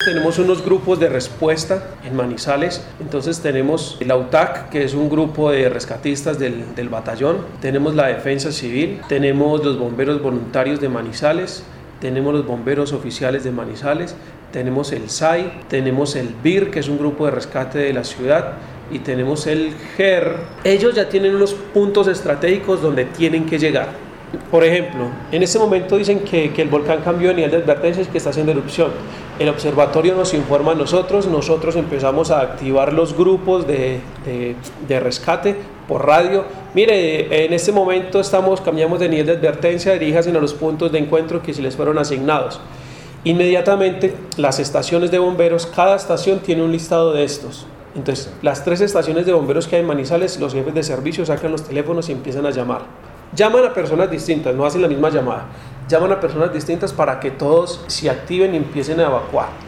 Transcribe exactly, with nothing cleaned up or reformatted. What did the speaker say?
tenemos unos grupos de respuesta en Manizales. Entonces tenemos la U T A C, que es un grupo de rescatistas del, del batallón. Tenemos la Defensa Civil, tenemos los bomberos voluntarios de Manizales, tenemos los bomberos oficiales de Manizales, tenemos el S A I, tenemos el B I R, que es un grupo de rescate de la ciudad, y tenemos el G E R. Ellos ya tienen unos puntos estratégicos donde tienen que llegar. Por ejemplo, en este momento dicen que, que el volcán cambió de nivel de advertencia y que está haciendo erupción. El observatorio nos informa a nosotros, nosotros empezamos a activar los grupos de, de, de rescate por radio. Mire, en este momento estamos, cambiamos de nivel de advertencia, diríjanse a los puntos de encuentro que se les fueron asignados. Inmediatamente las estaciones de bomberos, cada estación tiene un listado de estos. Entonces, las tres estaciones de bomberos que hay en Manizales, los jefes de servicio sacan los teléfonos y empiezan a llamar. Llaman a personas distintas, no hacen la misma llamada. Llaman a personas distintas para que todos se activen y empiecen a evacuar.